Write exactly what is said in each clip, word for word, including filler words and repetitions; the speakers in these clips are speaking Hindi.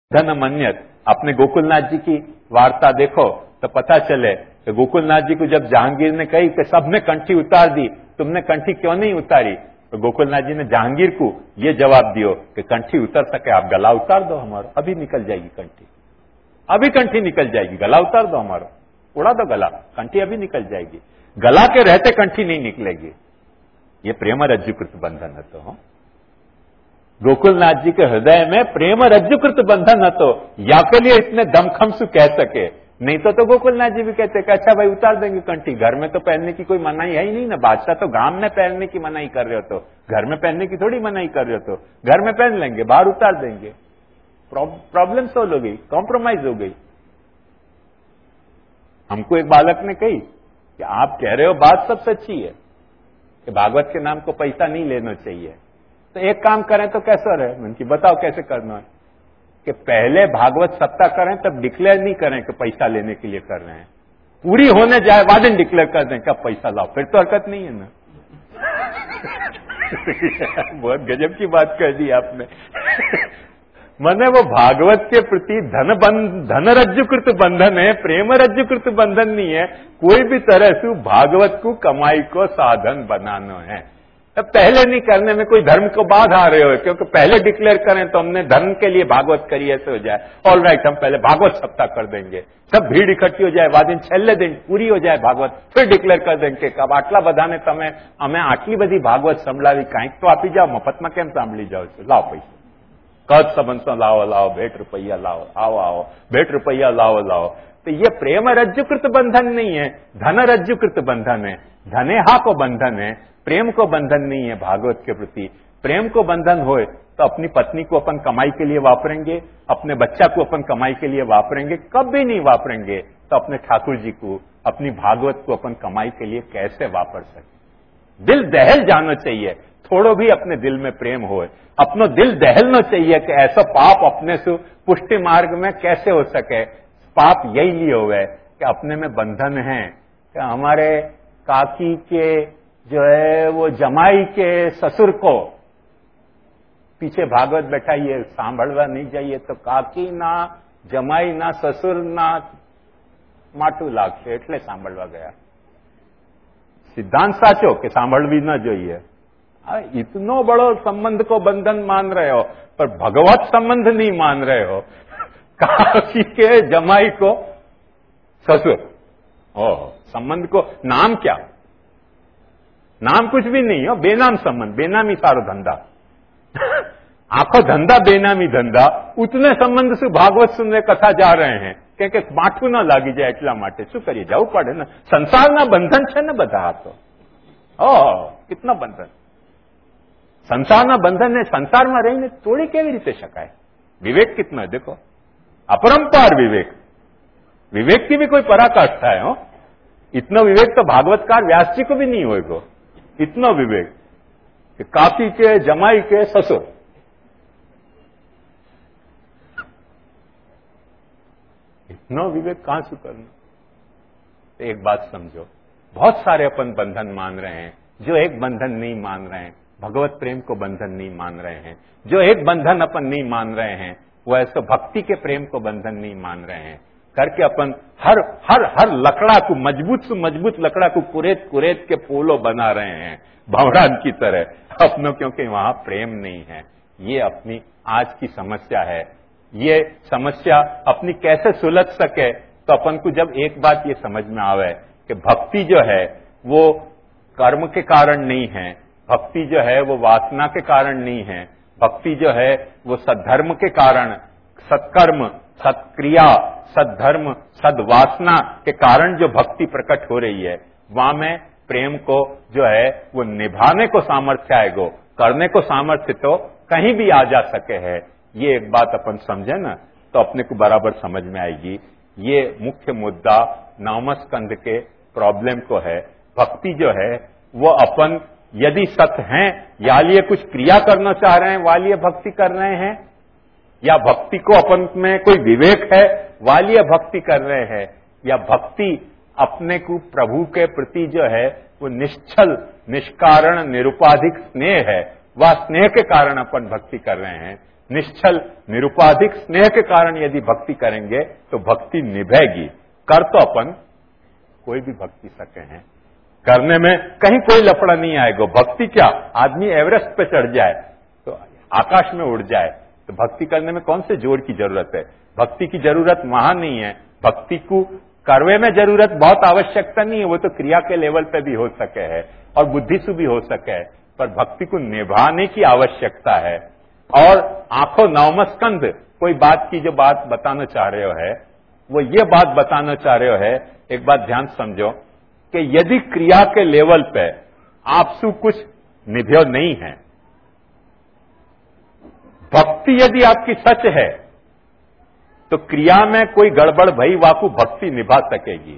धन मन्यत। अपने गोकुलनाथ जी की वार्ता देखो तो पता चले कि गोकुलनाथ जी को जब जहांगीर ने कही कि सबने कंठी उतार दी, तुमने कंठी क्यों नहीं उतारी, तो गोकुलनाथ जी ने जहांगीर को यह जवाब दियो कि कंठी उतर सके आप गला उतार दो हमारा, अभी निकल जाएगी कंठी, अभी कंठी निकल जाएगी, गला उतार दो हमारा, उड़ा दो गला, कंठी अभी निकल जाएगी। गला के रहते कंठी नहीं निकलेगी। ये प्रेम रज्जुकृत बंधन है। तो गोकुलनाथ जी के हृदय में प्रेम रज्जुकृत बंधन है, तो या के लिए इतने दमखम से कह सके, नहीं तो तो गोकुलनाथ जी भी कहते कि अच्छा भाई उतार देंगे कंठी, घर में तो पहनने की कोई मनाही है ही नहीं ना, बादशाह तो गांव में पहनने की मनाही कर रहे हो, तो घर में पहनने की थोड़ी मनाही कर रहे हो, तो घर में पहन लेंगे, बाहर उतार देंगे, प्रॉब्लम सोल्व हो गई, कॉम्प्रोमाइज हो गई। हमको एक बालक ने कही कि आप कह रहे हो बात सब सच्ची है कि भागवत के नाम को पैसा नहीं लेना चाहिए, तो एक काम करें तो कैसा रहे, उनकी बताओ कैसे करना है, कि पहले भागवत सप्ताह करें तब डिक्लेयर नहीं करें कि पैसा लेने के लिए कर रहे हैं, पूरी होने जाए बाद में डिक्लेयर कर दें कब पैसा लाओ, फिर तो हरकत नहीं है ना। बहुत गजब की बात कर दी आपने। मैंने वो भागवत के प्रति धन बंध धन रज्जुकृत बंधन है, प्रेम रज्जुकृत बंधन नहीं है। कोई भी तरह से भागवत को कमाई को साधन बनाना है। अब पहले नहीं करने में कोई धर्म को बाध आ रहे हो, क्योंकि पहले डिक्लेयर करें तो हमने धर्म के लिए भागवत करी ऐसे हो जाए, ऑल राइट हम पहले भागवत सप्ताह कर देंगे, सब भीड़ इकट्ठी हो जाए, बाद दिन छेल्ले दिन पूरी हो जाए भागवत, फिर डिक्लेयर कर देंगे कब आटला बधाने तमे हमें आटली बधी भागवत संभळावी, कांईक तो आपी जाओ, मफतમાં કેમ સાંભળી જાઓ છો, લાવો પૈસા, કદ સંબંધો લાવો લાવો, भेट रुपया लाओ, आओ आओ, भेट रुपया लाओ लाओ। तो ये प्रेम रज्जुकृत बंधन नहीं है, धन रज्जुकृत बंधन है, धनेहा को बंधन है, प्रेम को बंधन नहीं है। भागवत के प्रति प्रेम को बंधन होए तो अपनी पत्नी को अपन कमाई के लिए वापरेंगे, अपने बच्चा को अपन कमाई के लिए वापरेंगे, कभी नहीं वापरेंगे तो अपने ठाकुर जी को, अपनी भागवत को अपन कमाई के लिए कैसे वापर सके। दिल दहल जाना चाहिए, थोड़ो भी अपने दिल में प्रेम होए, अपनो दिल दहलना चाहिए कि ऐसा पाप अपने से पुष्टि मार्ग में कैसे हो सके। पाप यही लिए हुए कि अपने में बंधन है कि हमारे काकी के जो है वो जमाई के ससुर को पीछे भागवत बैठाइए, सांभळवा नहीं जाइए तो काकी ना जमाई ना ससुर ना माटू लागशे એટલે सांभळवा गया। सिद्धांत साचो कि सांभळवी न જોઈએ। इतनो बड़ो संबंध को बंधन मान रहे हो पर भगवत संबंध नहीं मान रहे हो। काकी के जमाई को ससुर, ओह संबंध को नाम क्या, नाम कुछ भी नहीं हो, बेनाम संबंध, बेनामी सारो धंधा। आखो धंधा बेनामी धंधा, उतने संबंध से भागवत सुनने कथा जा रहे हैं क्योंकि माठू ना लागी जाए એટલા માટે શું કરીએ, જવું પડે ને, સંસારના બંધન છે ને બધા। તો ઓહ કેટલા બંધન, સંસારના બંધન ને સંસારમાં રહીને તોડી કેવી રીતે શકાય। વિવેક कितना है देखो, अपरंपार विवेक, विवेक की भी कोई पराकाष्ठा है। हो इतना विवेक तो भागवतकार व्यास जी को भी नहीं होगा, इतना विवेक कि काकी के जमाई के ससुर, इतना विवेक कहां से करना। तो एक बात समझो, बहुत सारे अपन बंधन मान रहे हैं, जो एक बंधन नहीं मान रहे हैं, भगवत प्रेम को बंधन नहीं मान रहे हैं। जो एक बंधन अपन नहीं मान रहे हैं वो ऐसे भक्ति के प्रेम को बंधन नहीं मान रहे हैं करके अपन हर हर हर लकड़ा को, मजबूत से मजबूत लकड़ा को कुरेद कुरेद के पोलो बना रहे हैं भंवरान की तरह अपनों, क्योंकि वहां प्रेम नहीं है। ये अपनी आज की समस्या है। ये समस्या अपनी कैसे सुलझ सके, तो अपन को जब एक बात ये समझ में आवे कि भक्ति जो है वो कर्म के कारण नहीं है, भक्ति जो है वो वासना के कारण नहीं है, भक्ति जो है वो सद्धर्म के कारण, सत्कर्म, सत्क्रिया, सद्धर्म, सद्वासना के कारण जो भक्ति प्रकट हो रही है, वहां में प्रेम को जो है वो निभाने को सामर्थ्य आएगो, करने को सामर्थ्य तो कहीं भी आ जा सके है। ये एक बात अपन समझे ना तो अपने को बराबर समझ में आएगी। ये मुख्य मुद्दा नवम स्कंध के प्रॉब्लम को है। भक्ति जो है वो अपन यदि सत हैं या लिए कुछ क्रिया करना चाह रहे हैं वालिए भक्ति कर रहे हैं, या भक्ति को अपन में कोई विवेक है वालिए भक्ति कर रहे हैं, या भक्ति अपने को प्रभु के प्रति जो है वो निश्चल निष्कारण निरुपाधिक स्नेह है, वह स्नेह के कारण अपन भक्ति कर रहे हैं। निश्चल निरुपाधिक स्नेह के कारण यदि भक्ति करेंगे तो भक्ति निभेगी। कर तो अपन कोई भी भक्ति सके हैं, करने में कहीं कोई लफड़ा नहीं आएगा। भक्ति क्या, आदमी एवरेस्ट पे चढ़ जाए तो आकाश में उड़ जाए, तो भक्ति करने में कौन से जोर की जरूरत है। भक्ति की जरूरत वहां नहीं है। भक्ति को करवे में जरूरत बहुत आवश्यकता नहीं है, वो तो क्रिया के लेवल पे भी हो सके है और बुद्धि से भी हो सके है, पर भक्ति को निभाने की आवश्यकता है। और आंखों नवमस्कंध कोई बात की जो बात बताना चाह रहे हो है, वो ये बात बताना चाह रहे हो है, एक बात ध्यान समझो कि यदि क्रिया के लेवल पे आपसे कुछ निभ्यो नहीं है, भक्ति यदि आपकी सच है तो क्रिया में कोई गड़बड़ भई वाकू भक्ति निभा सकेगी।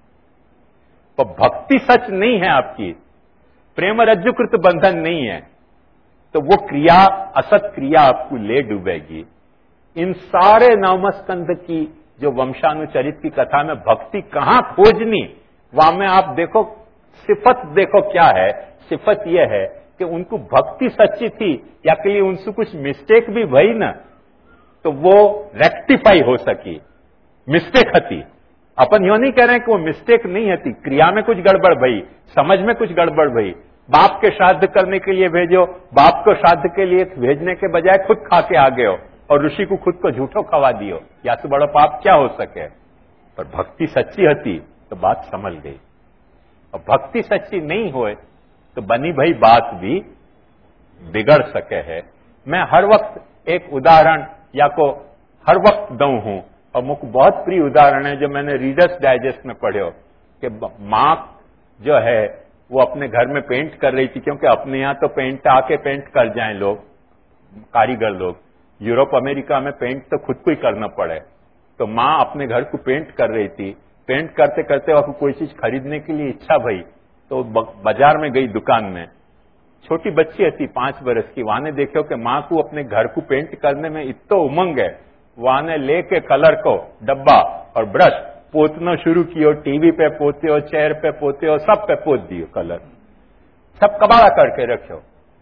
तो भक्ति सच नहीं है आपकी, प्रेम रज्जुकृत बंधन नहीं है, तो वो क्रिया असत क्रिया आपको ले डूबेगी। इन सारे नवमस्कंध की जो वंशानुचरित की कथा में भक्ति कहां खोजनी, वहां में आप देखो सिफत देखो क्या है। सिफत यह है कि उनको भक्ति सच्ची थी या के लिए उनसे कुछ मिस्टेक भी भई ना, तो वो रेक्टिफाई हो सकी। मिस्टेक हती, अपन यो नहीं कह रहे हैं कि वो मिस्टेक नहीं हती, क्रिया में कुछ गड़बड़ भई, समझ में कुछ गड़बड़ भई। बाप के श्राद्ध करने के लिए भेजो, बाप को श्राद्ध के लिए भेजने के बजाय खुद खा के आ गए हो और ऋषि को खुद को झूठो खवा दियो, या तो बड़ा पाप क्या हो सके। पर भक्ति सच्ची हती तो बात समझ गई, और भक्ति सच्ची नहीं होए तो बनी भई बात भी बिगड़ सके है। मैं हर वक्त एक उदाहरण या को हर वक्त दऊं हूं, और मुझको बहुत प्रिय उदाहरण है जो मैंने रीडर्स डाइजेस्ट में पढ़ो कि मां जो है वो अपने घर में पेंट कर रही थी, क्योंकि अपने यहां तो पेंट आके पेंट कर जाएं लोग, कारीगर लोग। यूरोप अमेरिका में पेंट तो खुद को ही करना पड़े, तो मां अपने घर को पेंट कर रही थी। पेंट करते करते वह कोई चीज खरीदने के लिए इच्छा भई, तो बाजार में गई दुकान में। छोटी बच्ची थी पांच बरस की, वहां ने देखो कि मां को अपने घर को पेंट करने में इतना उमंग है, वहां ने लेके कलर को डब्बा और ब्रश पोतना शुरू कियो। टीवी पे पोते हो, चेयर पे पोते हो, सब पे पोत दियो कलर, सब कबाड़ा करके रखो।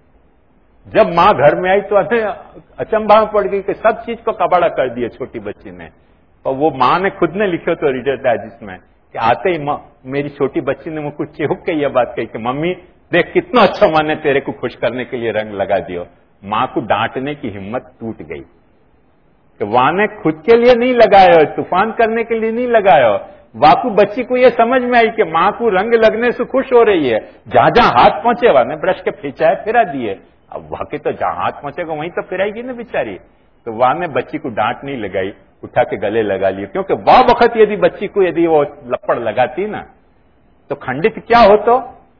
जब मां घर में आई तो अचंभा में पड़ गई कि सब चीज को कबाड़ा कर दिया छोटी बच्ची ने। और वो मां ने खुद ने लिखो तो रीडर डाइजेस्ट में कि आते ही मेरी छोटी बच्ची ने मुझको चिहुक के यह बात कही कि मम्मी देख कितना अच्छा मां ने तेरे को खुश करने के लिए रंग लगा दियो। मां को डांटने की हिम्मत टूट गई कि वहां ने खुद के लिए नहीं लगाया, तूफान करने के लिए नहीं लगाया। वाकू बच्ची को यह समझ में आई कि मां को रंग लगने से खुश हो रही है। जहां जहां हाथ पहुंचे वहां ने ब्रश के खिंचाए फिरा दिए। अब वहां के तो जहां हाथ पहुंचेगा वहीं तो फिराएगी ना बेचारी। तो वहां ने बच्ची को डांट नहीं लगाई, उठा के गले लगा लिया, क्योंकि वह वक्त यदि बच्ची को यदि वो लपड़ लगाती ना तो खंडित क्या हो, तो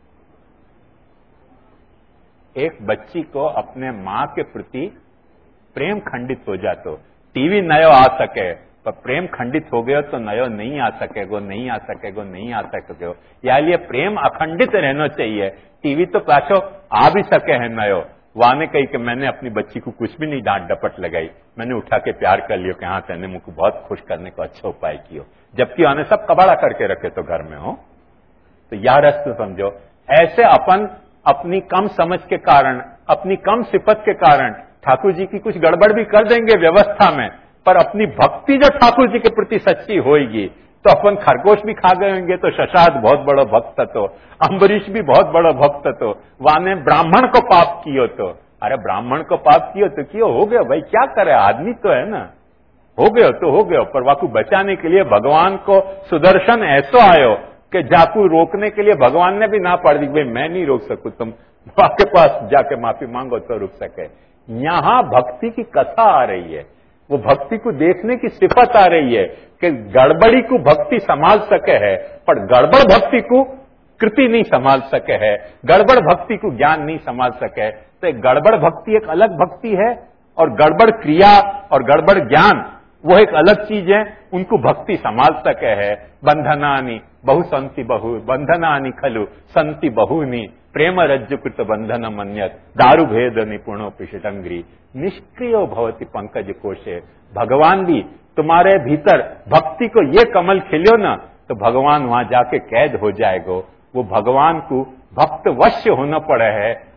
एक बच्ची को अपने मां के प्रति प्रेम खंडित हो जातो। टीवी नयो आ सके पर प्रेम खंडित हो गयो तो नयो नहीं आ सकेगो, नहीं आ सकेगो, नहीं आ सकेगो। या लिए प्रेम अखंडित रहना चाहिए। टीवी तो पाछो आ भी सके है नयो। वहां ने कही कि मैंने अपनी बच्ची को कुछ भी नहीं डांट डपट लगाई, मैंने उठा के प्यार कर लियो कि हाँ तेने मुझको बहुत खुश करने को अच्छा उपाय कियो, जबकि आने सब कबाड़ा करके रखे तो घर में हो। तो यह रस्त समझो। ऐसे अपन अपनी कम समझ के कारण, अपनी कम सिफत के कारण ठाकुर जी की कुछ गड़बड़ भी कर देंगे व्यवस्था में, पर अपनी भक्ति जो ठाकुर जी के प्रति सच्ची होगी तो अपन खरगोश भी खा गए होंगे तो शशाद बहुत बड़ा भक्त तो, अम्बरीश भी बहुत बड़ा भक्त तो, वाने ब्राह्मण को पाप कियो तो, अरे ब्राह्मण को पाप कियो तो कियो, हो गया भाई, क्या करे, आदमी तो है ना, हो गयो तो हो गयो। पर वाकू बचाने के लिए भगवान को सुदर्शन ऐसो आयो कि जाकू रोकने के लिए भगवान ने भी ना पड़ दी, भाई मैं नहीं रोक सकूं, तुम आपके पास जाके माफी मांगो तो रुक सके। यहां भक्ति की कथा आ रही है, वो भक्ति को देखने की सिफत आ रही है कि गड़बड़ी को भक्ति संभाल सके है, पर गड़बड़ भक्ति को कृति नहीं संभाल सके है, गड़बड़ भक्ति को ज्ञान नहीं संभाल सके। तो एक गड़बड़ भक्ति एक अलग भक्ति है और गड़बड़ क्रिया और गड़बड़ ज्ञान वो एक अलग चीज है, उनको भक्ति संभाल सके है। बंधनानी बहु संति बहु, बंधनानी खलु संति बहुनी, प्रेम रज्जुकृत बंधन मन्यत, दारु भेद निपुणो पिशटंग्री, निष्क्रियो भवति पंकज कोशे। भगवान भी तुम्हारे भीतर भक्ति को ये कमल खिलियो ना तो भगवान वहां जाके कैद हो जाएगो। वो भगवान को भक्त वश्य होना पड़े है,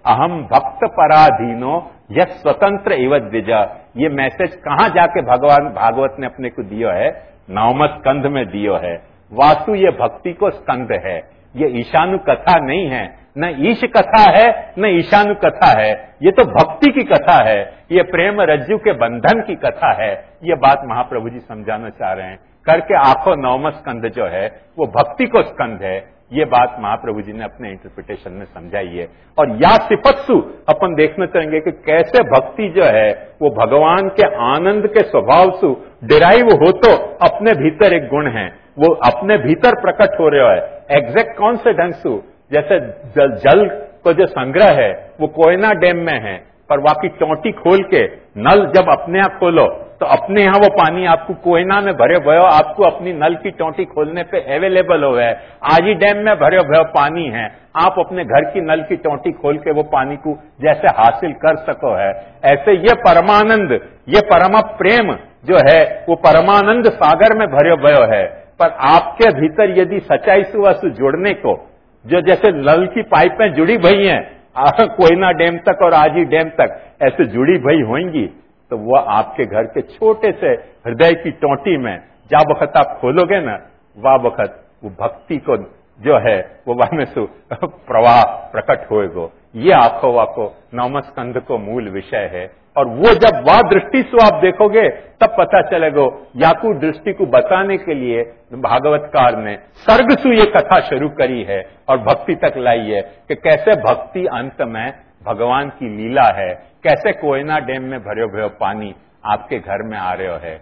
अहम भक्त पराधीनो यह स्वतंत्र इव द्विज। ये मैसेज कहां जाके भगवान भागवत ने अपने को दियो है? नवम स्कंध में दियो है। वासु ये भक्ति को स्कंध है, ये ईशानु कथा नहीं है, न ईश कथा है न ईशानु कथा है, ये तो भक्ति की कथा है, ये प्रेम रज्जु के बंधन की कथा है। ये बात महाप्रभु जी समझाना चाह रहे हैं करके आखो नवम स्कंध जो है वो भक्ति को स्कंध है। ये बात महाप्रभु जी ने अपने इंटरप्रिटेशन में समझाई है। और या सिफत्सु अपन देखना चाहेंगे कि कैसे भक्ति जो है वो भगवान के आनंद के स्वभाव से डिराइव हो, तो अपने भीतर एक गुण है, वो अपने भीतर प्रकट हो रहा है। एग्जैक्ट कौन से ढंग से? जैसे जल, जल को जो संग्रह है वो कोयना डैम में है, पर वाकी टोंटी खोल के नल जब अपने आप खोलो तो अपने यहां वो पानी आपको कोयना में भरे भयो, आपको अपनी नल की टोंटी खोलने पे अवेलेबल हो है। आज ही डैम में भरे भयो पानी है, आप अपने घर की नल की टोंटी खोल के वो पानी को जैसे हासिल कर सको है, ऐसे ये परमानंद, ये परम प्रेम जो है वो परमानंद सागर में भरे भयो है। पर आपके भीतर यदि सच्चाई से जोड़ने को, जो जैसे नल की पाइपें जुड़ी भई हैं कोयना डैम तक और आजी डैम तक ऐसे जुड़ी भई होंगी, तो वो आपके घर के छोटे से हृदय की टोंटी में जा वक्त आप खोलोगे ना, वह वक्त वो भक्ति को जो है वो वह में से प्रवाह प्रकट होएगो। ये आखो वाको नवम स्कंध को मूल विषय है। और वो जब वह दृष्टि से आप देखोगे तब पता चलेगा। याकू दृष्टि को बताने के लिए भागवतकार ने सर्ग से ये कथा शुरू करी है और भक्ति तक लाई है कि कैसे भक्ति अंत में भगवान की लीला है, कैसे कोयना डैम में भरे भरे पानी आपके घर में आ रहे हो है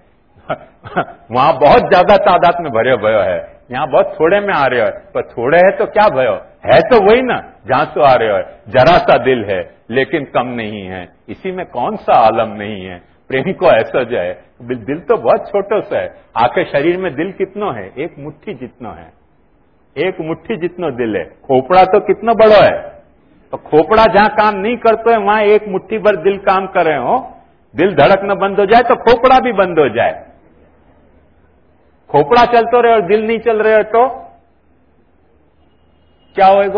वहां बहुत ज्यादा तादाद में भरे भयो है, यहाँ बहुत थोड़े में आ रहे हो, पर थोड़े है तो क्या भयो है, तो वही ना जहां से आ रहे हो। जरा सा दिल है लेकिन कम नहीं है, इसी में कौन सा आलम नहीं है। प्रेम को ऐसा जो है, दिल तो बहुत छोटो सा है। आके शरीर में दिल कितनो है? एक मुट्ठी जितनो है, एक मुट्ठी जितनो दिल है। खोपड़ा तो कितना बड़ो है, तो खोपड़ा जहां काम नहीं करते है वहां एक मुट्ठी भर दिल काम कर रहे हो। दिल धड़कना बंद हो जाए तो खोपड़ा भी बंद हो जाए। खोपड़ा चलते रहे और दिल नहीं चल रहे तो क्या होएगा?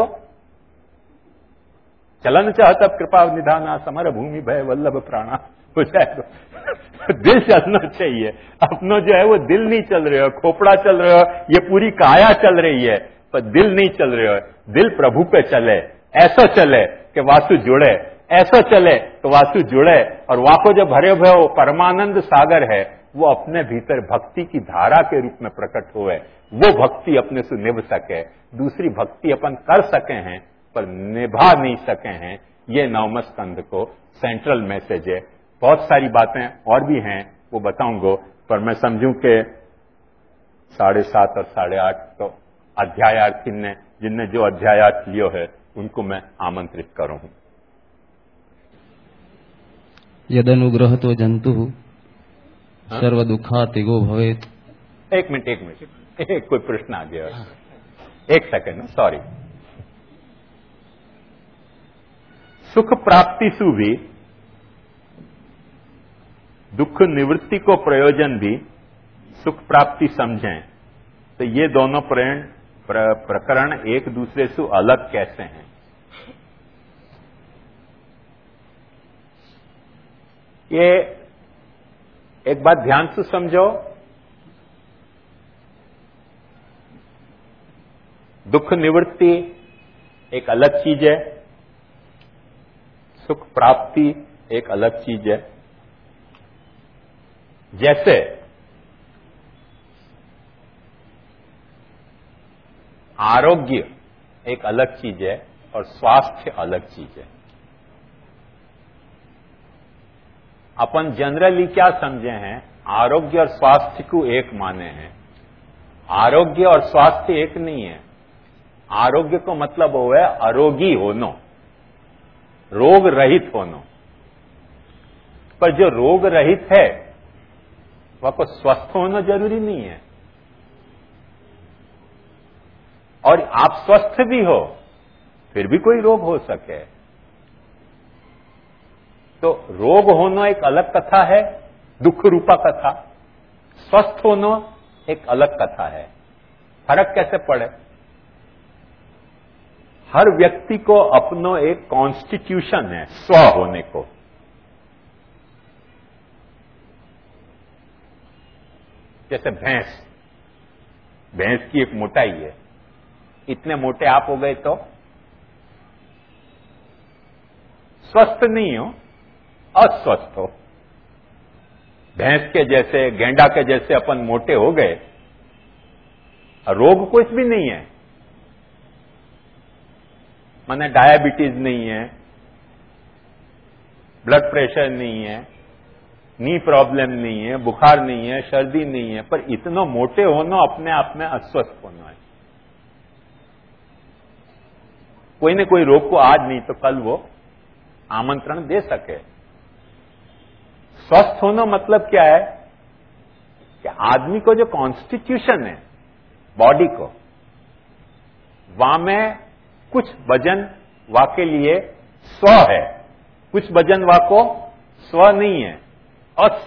चलन चाहता कृपा निधाना समर भूमि भय वल्लभ प्राणा हो जाएगा। दिल चलना चाहिए। अपनो जो है वो दिल नहीं चल रहे हो, खोपड़ा चल रहे हो, ये पूरी काया चल रही है, पर दिल नहीं चल रहे हो। दिल प्रभु पे चले, ऐसा चले कि वासु जुड़े, ऐसा चले तो वासु जुड़े। और वाको जो भरे हुए वो परमानंद सागर है, वो अपने भीतर भक्ति की धारा के रूप में प्रकट हुए, वो भक्ति अपने से निभ सके। दूसरी भक्ति अपन कर सके हैं पर निभा नहीं सके हैं। ये नवम स्कंध को सेंट्रल मैसेज है। बहुत सारी बातें और भी हैं, वो बताऊंगा, पर मैं समझूं कि साढ़े सात और साढ़े आठ तो अध्यायार्थी ने जिनने जो अध्यायार्थ लियो है उनको मैं आमंत्रित करूं। यदनुग्रह तो जंतु सर्व दुखातिगो भवेत। एक मिनट एक मिनट एक कोई प्रश्न आ गया, एक सेकंड, सॉरी। सुख प्राप्ति सु भी दुख निवृत्ति को प्रयोजन भी सुख प्राप्ति समझें, तो ये दोनों प्रण प्र, प्रकरण एक दूसरे से अलग कैसे हैं? ये एक बात ध्यान से समझो। दुख निवृत्ति एक अलग चीज है, सुख प्राप्ति एक अलग चीज है। जैसे आरोग्य एक अलग चीज है और स्वास्थ्य अलग चीज है। अपन जनरली क्या समझे हैं? आरोग्य और स्वास्थ्य को एक माने हैं। आरोग्य और स्वास्थ्य एक नहीं है। आरोग्य को मतलब हो है अरोगी होनो, रोग रहित होनो। पर जो रोग रहित है वह को स्वस्थ होना जरूरी नहीं है। और आप स्वस्थ भी हो फिर भी कोई रोग हो सके, तो रोग होना एक अलग कथा है, दुख रूपा कथा। स्वस्थ होना एक अलग कथा है। फर्क कैसे पड़े? हर व्यक्ति को अपनो एक कॉन्स्टिट्यूशन है स्व होने को। जैसे भैंस, भैंस की एक मोटाई है, इतने मोटे आप हो गए तो स्वस्थ नहीं हो, अस्वस्थ हो। भैंस के जैसे, गेंडा के जैसे अपन मोटे हो गए, रोग कुछ भी नहीं है, माने डायबिटीज नहीं है, ब्लड प्रेशर नहीं है, नी प्रॉब्लम नहीं है, बुखार नहीं है, सर्दी नहीं है, पर इतना मोटे होना अपने आप में अस्वस्थ होना है। कोई न कोई रोग को आज नहीं तो कल वो आमंत्रण दे सके। स्वस्थ होना मतलब क्या है कि आदमी को जो कॉन्स्टिट्यूशन है बॉडी को, वहां में कुछ वजन वा के लिए स्व है, कुछ वजन वा को स्व नहीं है,